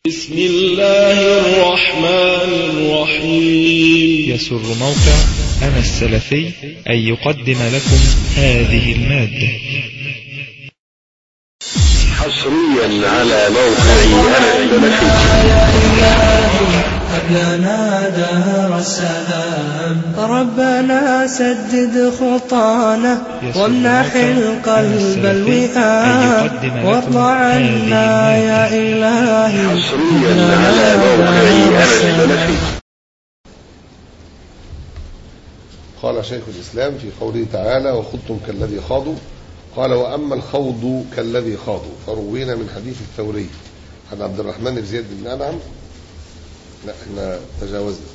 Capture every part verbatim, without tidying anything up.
بسم الله الرحمن الرحيم. يسر موقع أنا السلفي أن يقدم لكم هذه المادة حصريا على موقع أنا السلفي. لنا دار السلام ربنا سدد خطانا وامنح القلب الوئام وارض عنا يا إلهي. حصريا على موقع أنا السلفي. قال شيخ الإسلام في قوله تعالى وخضتم كالذي خاضوا، قال وأما الخوض كالذي خاضوا فروينا من حديث الثوري عن عبد الرحمن بن زيد بن أنعم. لا احنا تجاوزنا.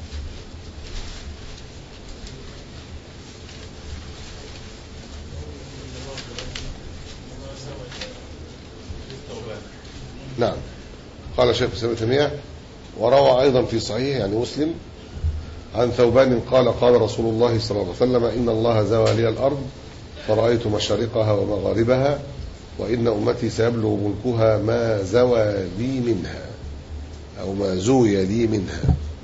نعم. قال شيخ الإسلام ابن تيمية وروى أيضا في صحيح يعني مسلم عن ثوبان قال قال رسول الله صلى الله عليه وسلم إن الله زوى لي الأرض فرأيت مشارقها ومغاربها وإن أمتي سيبلغ ملكها ما زوى لي منها أو ما زوي لي منها.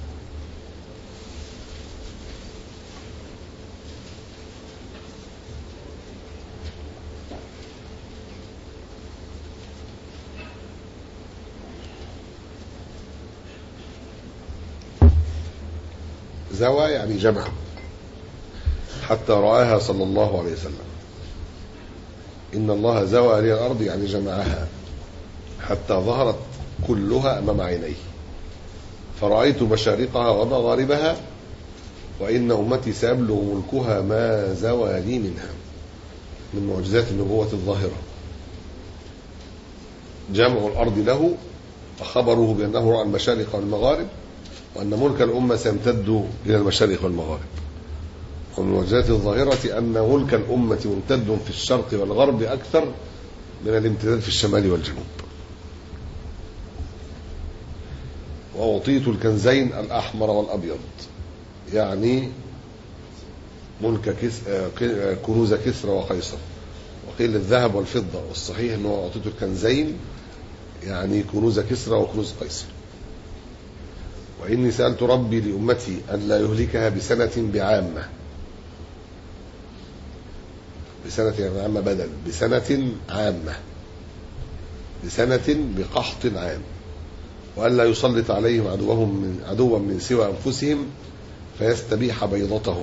زوى يعني جمع، حتى رآها صلى الله عليه وسلم. إن الله زوى لي الأرض يعني جمعها حتى ظهرت كلها أمام عينيه، فرأيت مشارقها ومغاربها وإن أمتي سيبلغ ملكها ما زوى لي منها. من معجزات النبوة الظاهرة جمع الأرض له وخبره بأنه رأى المشارق والمغارب وأن ملك الأمة سيمتد إلى المشارق والمغارب. ومن المعجزات الظاهرة أن ملك الأمة ممتد في الشرق والغرب أكثر من الامتداد في الشمال والجنوب. وأعطيت الكنزين الأحمر والأبيض يعني ملك كس... كنوز كسرى وقيصر، وقيل الذهب والفضة، والصحيح أنه أعطيت الكنزين يعني كنوز كسرى وكنوز قيصر. وإني سألت ربي لأمتي أن لا يهلكها بسنة بعامة، بسنة يعني عامة بدل بسنة عامة، بسنة بقحط عام، وألا يسلط عليهم عدوهم من عدوا من سوى أنفسهم فيستبيح بيضتهم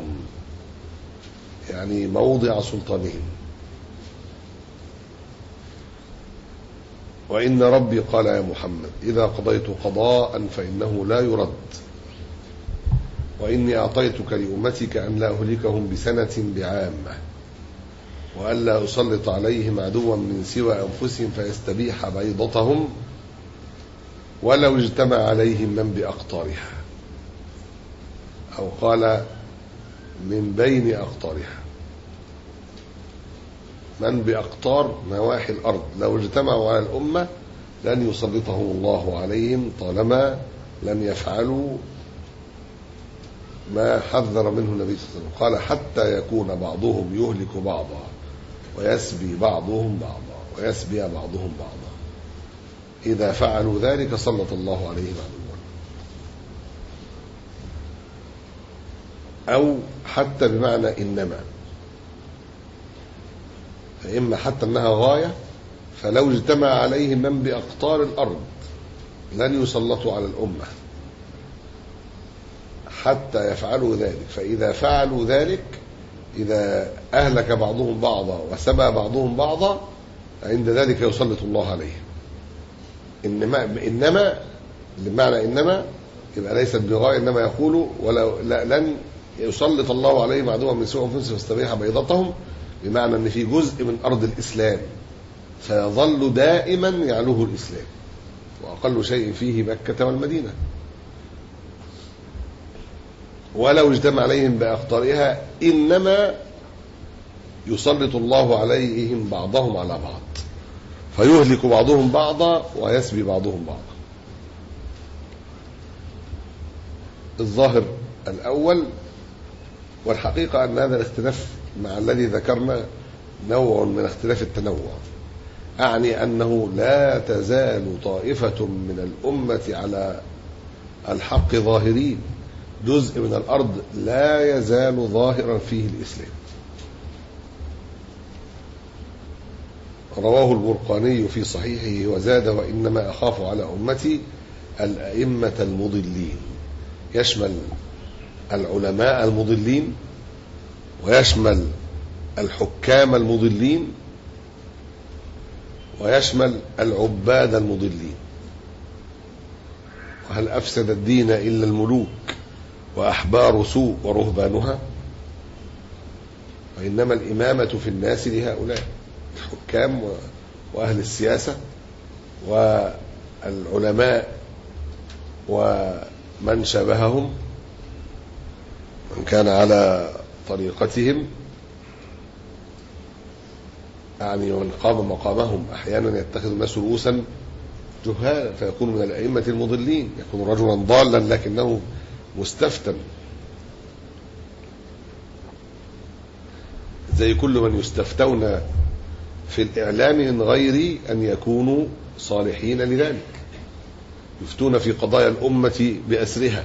يعني موضع سلطانهم. وإن ربي قال يا محمد إذا قضيت قضاء فإنه لا يرد، وإني أعطيتك لأمتك أن لا أهلكهم بسنة بعامة وألا أسلط عليهم عدوا من سوى أنفسهم فيستبيح بيضتهم ولو اجتمع عليهم من بأقطارها، أو قال من بين أقطارها، من بأقطار نواحي الأرض لو اجتمعوا على الأمة لن يسلطهم الله عليهم طالما لم يفعلوا ما حذر منه النبي صلى الله عليه وسلم. قال حتى يكون بعضهم يهلك بعضا ويسبي بعضهم بعضا ويسبي بعضهم بعضا، إذا فعلوا ذلك سلط الله عليهم عدوا. أو حتى بمعنى إنما، فإما حتى أنها غاية، فلو اجتمع عليهم من بأقطار الأرض لن يسلطوا على الأمة حتى يفعلوا ذلك، فإذا فعلوا ذلك إذا أهلك بعضهم بعضا وسبى بعضهم بعضا عند ذلك يسلط الله عليهم. إنما إنما بمعنى إنما يبقى ليست بغاية، إنما يقول ولو لن يسلط الله عليهم عدوا من سوء أنفسهم فاستبيح بيضتهم، بمعنى أن في جزء من أرض الإسلام فيظل دائما يعلوه الإسلام، وأقل شيء فيه مكة والمدينة. ولو اجتمع عليهم بأقطارها إنما يسلط الله عليهم بعضهم على بعض فيهلك بعضهم بعضا ويسبي بعضهم بعضا. الظاهر الأول، والحقيقة أن هذا الاختلاف مع الذي ذكرنا نوع من اختلاف التنوع، أعني أنه لا تزال طائفة من الأمة على الحق ظاهرين، جزء من الأرض لا يزال ظاهرا فيه الإسلام. رواه البرقاني في صحيحه وزاد: وإنما أخاف على أمتي الأئمة المضلين، يشمل العلماء المضلين ويشمل الحكام المضلين ويشمل العباد المضلين. وهل أفسد الدين إلا الملوك وأحبار سوء ورهبانها؟ وإنما الإمامة في الناس لهؤلاء الحكام وأهل السياسة والعلماء ومن شابههم من كان على طريقتهم، يعني من قام مقامهم. أحيانا يتخذ الناس رؤوسا جهالا فيكون من الأئمة المضلين، يكون رجلا ضالا لكنه مستفتن، زي كل من يستفتون في الإعلام من غير أن يكونوا صالحين لذلك، يفتون في قضايا الأمة بأسرها،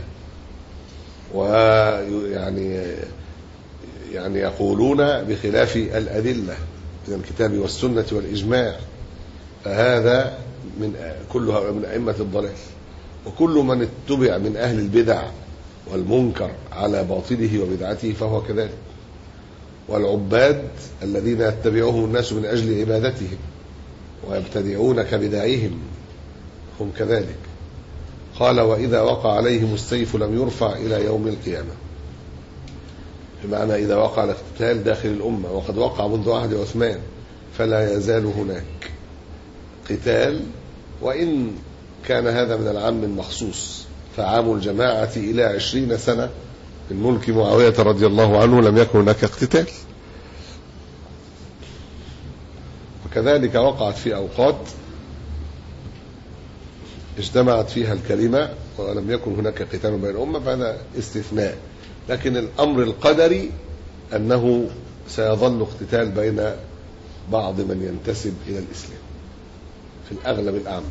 ويعني يعني يقولون بخلاف الأدلة من الكتاب والسنة والإجماع، فهذا من كل هؤلاء من أئمة الضلال. وكل من اتبع من أهل البدع والمنكر على باطله وبدعته فهو كذلك. والعباد الذين يتبعهم الناس من أجل عبادتهم ويبتدعون كبدعهم هم كذلك. قال: وإذا وقع عليهم السيف لم يرفع إلى يوم القيامة، بمعنى إذا وقع الاقتتال داخل الأمة، وقد وقع منذ عهد عثمان، فلا يزال هناك قتال، وإن كان هذا من العام المخصوص، فعام الجماعة إلى عشرين سنة من ملك معاوية رضي الله عنه لم يكن هناك اقتتال. وكذلك وقعت في أوقات اجتمعت فيها الكلمة ولم يكن هناك قتال بين الأمة، فهذا استثناء. لكن الأمر القدري أنه سيظل اقتتال بين بعض من ينتسب إلى الإسلام في الأغلب الأعم.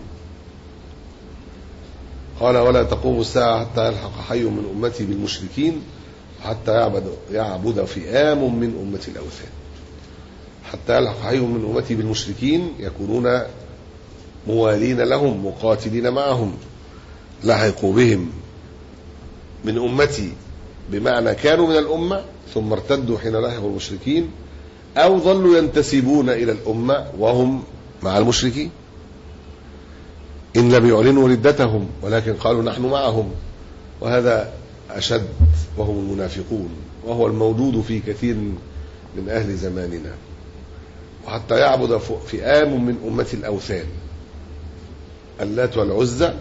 قال: ولا تقوم الساعة حتى يلحق حي من أمتي بالمشركين حتى يعبد, يعبد فئام من أمتي الأوثان. حتى يلحق حي من أمتي بالمشركين يكونون موالين لهم مقاتلين معهم، لحقوا بهم من أمتي بمعنى كانوا من الأمة ثم ارتدوا حين لحقوا المشركين، أو ظلوا ينتسبون إلى الأمة وهم مع المشركين إن لم يعلنوا ردتهم ولكن قالوا نحن معهم. وهذا أشد، وهم المنافقون، وهو الموجود في كثير من أهل زماننا. وحتى يعبد فئام من أمة الأوثان، اللات والعزى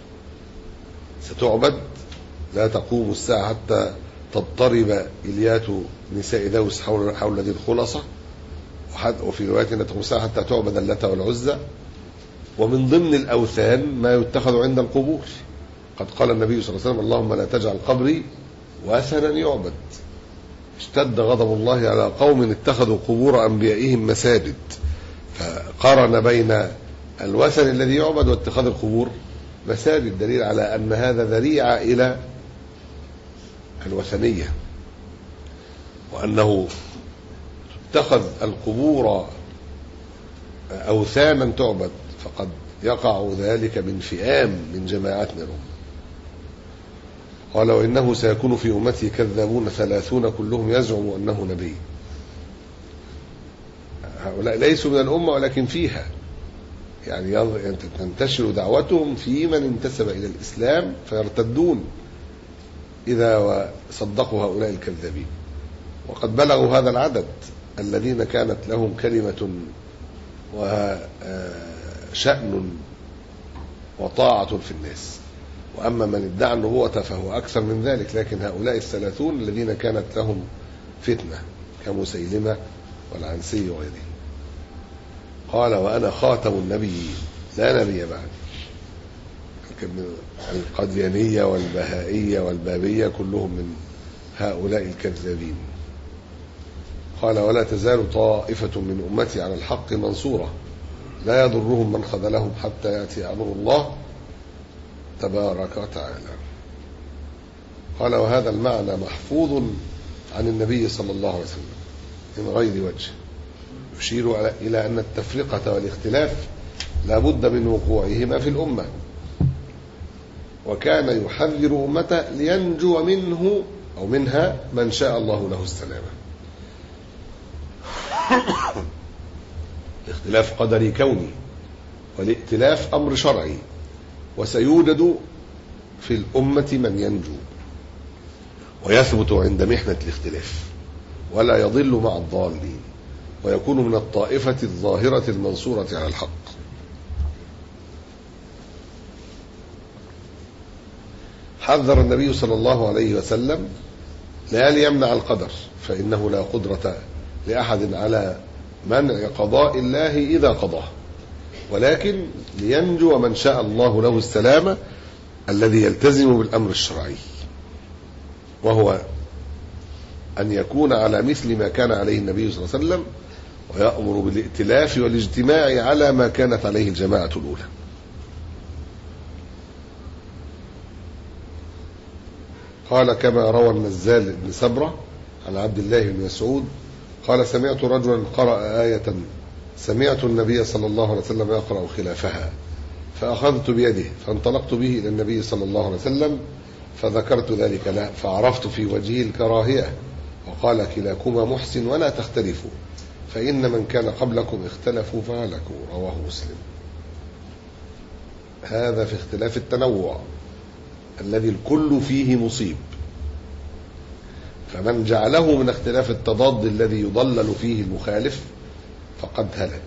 ستعبد، لا تقوم الساعة حتى تضطرب إليات نساء دوس حول حول ذي الخلصة، وفي رواية أن تقوم الساعة حتى تعبد اللات والعزى. ومن ضمن الأوثان ما يتخذ عند القبور، قد قال النبي صلى الله عليه وسلم: اللهم لا تجعل قبري وثنا يعبد. اشتد غضب الله على قوم اتخذوا قبور أنبيائهم مساجد، فقارن بين الوثن الذي يعبد واتخاذ القبور مساجد، دليل على أن هذا ذريعة إلى الوثنية، وأنه تتخذ القبور أوثانا تعبد، فقد يقع ذلك من فئام من جماعات منهم. قال: وإنه سيكون في أمتي كذابون ثلاثون كلهم يزعم أنه نبي. هؤلاء ليسوا من الأمة ولكن فيها، يعني تنتشر دعوتهم في من انتسب إلى الإسلام فيرتدون إذا صدقوا هؤلاء الكذابين. وقد بلغوا هذا العدد الذين كانت لهم كلمة وشأن وطاعة في الناس. وأما من ادعى النبوة فهو أكثر من ذلك، لكن هؤلاء الثلاثون الذين كانت لهم فتنة كمسيلمة والعنسي وغيره. قال: وأنا خاتم النبيين لا نبي بعد. القديانية والبهائية والبابية كلهم من هؤلاء الكذابين. قال: ولا تزال طائفة من أمتي على الحق منصورة، لا يضرهم من خذلهم حتى يأتي أمر الله تبارك وتعالى. قال وهذا المعنى محفوظ عن النبي صلى الله عليه وسلم من غير وجه، يشير إلى أن التفرقة والاختلاف لا بد من وقوعهما في الأمة، وكان يحذر أمته لينجو منه أو منها من شاء الله له السلامة. الاختلاف قدري كوني، والائتلاف أمر شرعي، وسيوجد في الأمة من ينجو ويثبت عند محنة الاختلاف ولا يضل مع الضالين، ويكون من الطائفة الظاهرة المنصورة على الحق. حذر النبي صلى الله عليه وسلم لا ليمنع القدر، فإنه لا قدرة لأحد على منع قضاء الله إذا قضاه، ولكن لينجو من شاء الله له السلامة الذي يلتزم بالأمر الشرعي، وهو أن يكون على مثل ما كان عليه النبي صلى الله عليه وسلم، ويأمر بالائتلاف والاجتماع على ما كانت عليه الجماعة الأولى. قال كما روى النزال بن سبرة عن عبد الله بن مسعود قال سمعت رجلا قرأ آية سمعت النبي صلى الله عليه وسلم يقرأ خلافها، فأخذت بيده فانطلقت به إلى النبي صلى الله عليه وسلم فذكرت ذلك له، فعرفت في وجهه الكراهية، وقال كلاكما محسن ولا تختلفوا، فإن من كان قبلكم اختلفوا فهلكوا. رواه مسلم. هذا في اختلاف التنوع الذي الكل فيه مصيب، فمن جعله من اختلاف التضاد الذي يضلل فيه المخالف فقد هلك.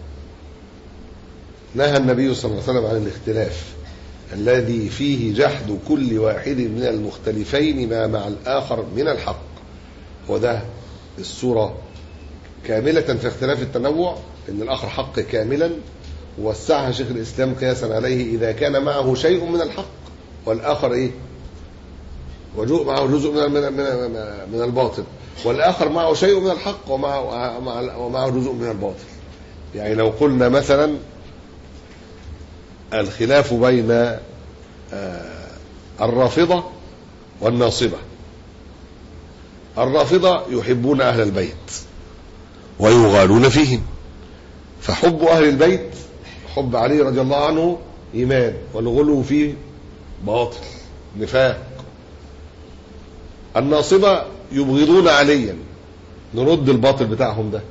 نهى النبي صلى الله عليه وسلم عن الاختلاف الذي فيه جحد كل واحد من المختلفين ما مع الآخر من الحق، وده الصورة كاملة في اختلاف التنوع، إن الآخر حق كاملا، ووسعها شيخ الإسلام قياسا عليه إذا كان معه شيء من الحق والآخر إيه وجزء معه جزء من من من الباطل، والآخر معه شيء من الحق ومعه ومعه جزء من الباطل. يعني لو قلنا مثلا الخلاف بين الرافضة والناصبة، الرافضة يحبون أهل البيت ويغالون فيهم، فحب أهل البيت حب علي رضي الله عنه إيمان، والغلو فيه باطل نفاق. الناصبة يبغضون عليا، نرد الباطل بتاعهم ده،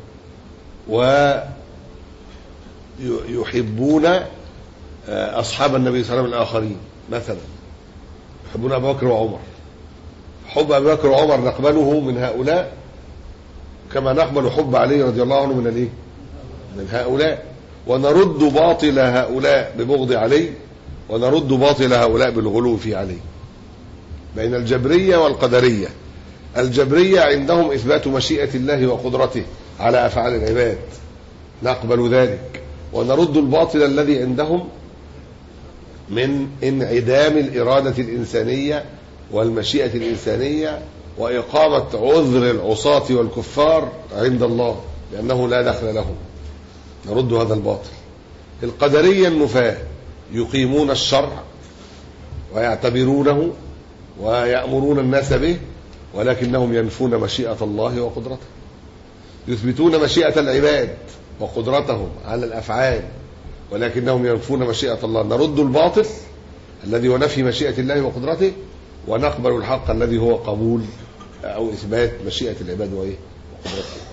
ويحبون أصحاب النبي صلى الله عليه وسلم الآخرين، مثلا يحبون أبو بكر وعمر، حب أبو بكر وعمر نقبله من هؤلاء كما نقبل حب علي رضي الله عنه من الايه من هؤلاء، ونرد باطل هؤلاء ببغض علي، ونرد باطل هؤلاء بالغلو في علي. بين الجبرية والقدرية، الجبرية عندهم إثبات مشيئة الله وقدرته على أفعال العباد، نقبل ذلك، ونرد الباطل الذي عندهم من انعدام الإرادة الإنسانية والمشيئة الإنسانية وإقامة عذر العصاة والكفار عند الله لأنه لا دخل لهم، نرد هذا الباطل. القدرية النفاة يقيمون الشرع ويعتبرونه ويأمرون الناس به، ولكنهم ينفون مشيئة الله وقدرته، يثبتون مشيئة العباد وقدرتهم على الأفعال، ولكنهم ينفون مشيئة الله. نرد الباطل الذي هو نفي مشيئة الله وقدرته، ونقبل الحق الذي هو قبول أو إثبات مشيئة العباد وإيه وقدرته.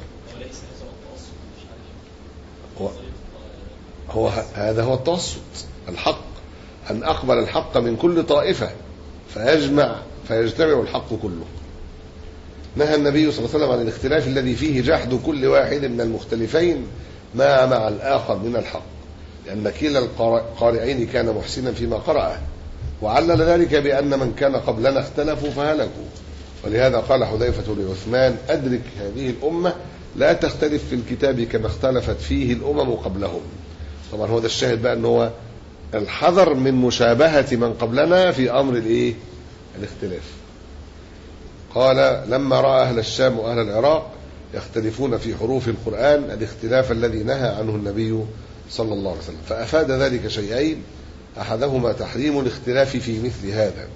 هو, هو هذا هو التوسط الحق، أن أقبل الحق من كل طائفة فيجمع فيجتمع الحق كله. نهى النبي صلى الله عليه وسلم عن الاختلاف الذي فيه جحد كل واحد من المختلفين ما مع الآخر من الحق، لأن كلا القارئين كان محسنا فيما قرأه، وعلل ذلك بأن من كان قبلنا اختلفوا فهلكوا. ولهذا قال حذيفة لعثمان أدرك هذه الأمة لا تختلف في الكتاب كما اختلفت فيه الأمم قبلهم. طبعا هو ده الشاهد بقى، أنه الحذر من مشابهة من قبلنا في أمر الإيه الاختلاف. قال لما رأى أهل الشام وأهل العراق يختلفون في حروف القرآن الاختلاف الذي نهى عنه النبي صلى الله عليه وسلم. فأفاد ذلك شيئين: أحدهما تحريم الاختلاف في مثل هذا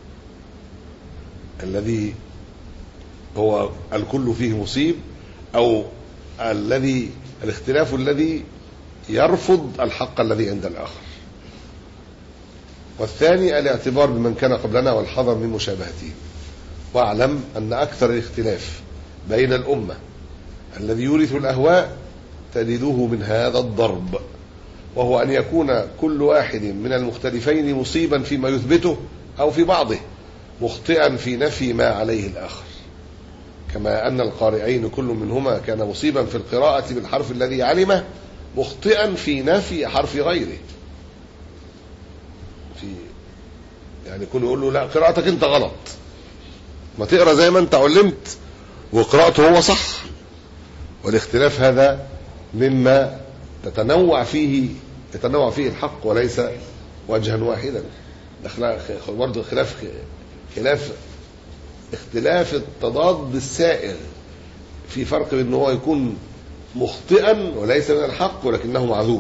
الذي هو الكل فيه مصيب، أو الذي الاختلاف الذي يرفض الحق الذي عند الآخر. والثاني الاعتبار بمن كان قبلنا والحذر من مشابهتهم. واعلم أن أكثر الاختلاف بين الأمة الذي يورث الأهواء تجده من هذا الضرب، وهو أن يكون كل واحد من المختلفين مصيبا فيما يثبته أو في بعضه، مخطئا في نفي ما عليه الآخر، كما أن القارئين كل منهما كان مصيبا في القراءة بالحرف الذي علمه، مخطئا في نفي حرف غيره. في يعني كل يقول له لا قراءتك انت غلط، ما تقرأ زي ما انت علمت وقراءته هو صح. والاختلاف هذا مما تتنوع فيه يتنوع فيه الحق وليس وجها واحدا. برضه خلاف خلاف اختلاف التضاد السائغ، في فرق بين هو يكون مخطئا وليس من الحق ولكنه معذور.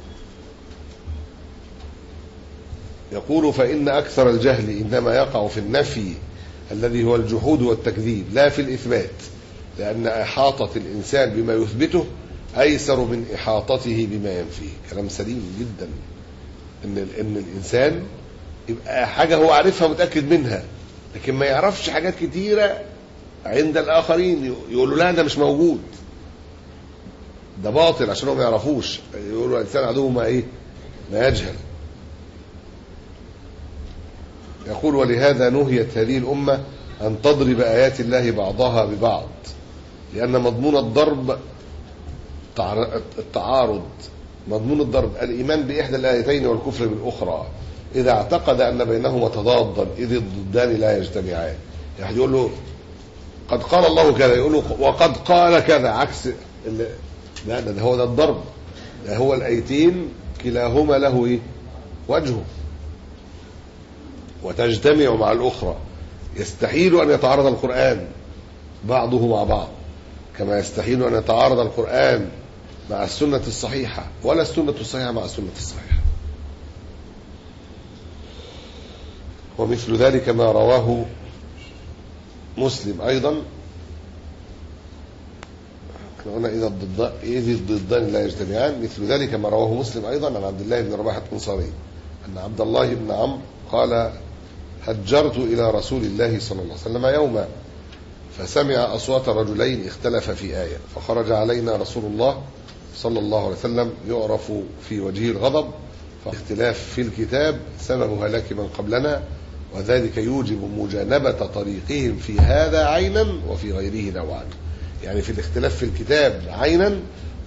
يقول: فإن أكثر الجهل إنما يقع في النفي الذي هو الجحود والتكذيب، لا في الإثبات، لأن إحاطة الإنسان بما يثبته أيسر من إحاطته بما ينفيه. كلام سليم جدا، إن إن الإنسان يبقى حاجة هو عارفها متأكد منها، لكن ما يعرفش حاجات كتيرة عند الآخرين يقولوا لا ده مش موجود، ده باطل عشان هم ما يعرفوش. يقولوا الإنسان عدو ما إيه ما يجهل. يقول: ولهذا نهيت هذه الأمة أن تضرب آيات الله بعضها ببعض، لأن مضمون الضرب التعارض. مضمون الضرب الإيمان بإحدى الآيتين والكفر بالأخرى، إذا اعتقد أن بينهما تضادا إذ الضدان لا يجتمعان. يعني يقول له قد قال الله كذا، يقول له وقد قال كذا، عكس لا، ده هو ده الضرب، ده هو الآيتين كلاهما له إيه؟ وجهه، وتجتمع مع الأخرى. يستحيل أن يتعارض القرآن بعضه مع بعض، كما يستحيل أن يتعارض القرآن مع السنة الصحيحة، ولا السنة الصحيحة مع السنة الصحيحة. ومثل ذلك ما رواه مسلم أيضا، قلنا إذ الضدان لا يجتمعان. مثل ذلك ما رواه مسلم أيضا عن عبد الله بن رباح الأنصاري أن عبد الله بن عمرو قال: هجرت إلى رسول الله صلى الله عليه وسلم يوما، فسمع أصوات رجلين اختلف في آية، فخرج علينا رسول الله صلى الله عليه وسلم يعرف في وجهه الغضب. فاختلاف في الكتاب سبب هلاك من قبلنا، وذلك يوجب مجانبة طريقهم في هذا عينا وفي غيره نوعا. يعني في الاختلاف في الكتاب عينا،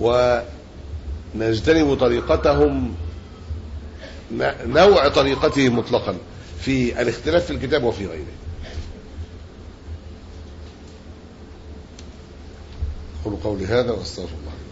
ونجتنب طريقتهم نوع طريقتهم مطلقا في الاختلاف في الكتاب وفي غيره. قولوا قولي هذا واستغفر الله.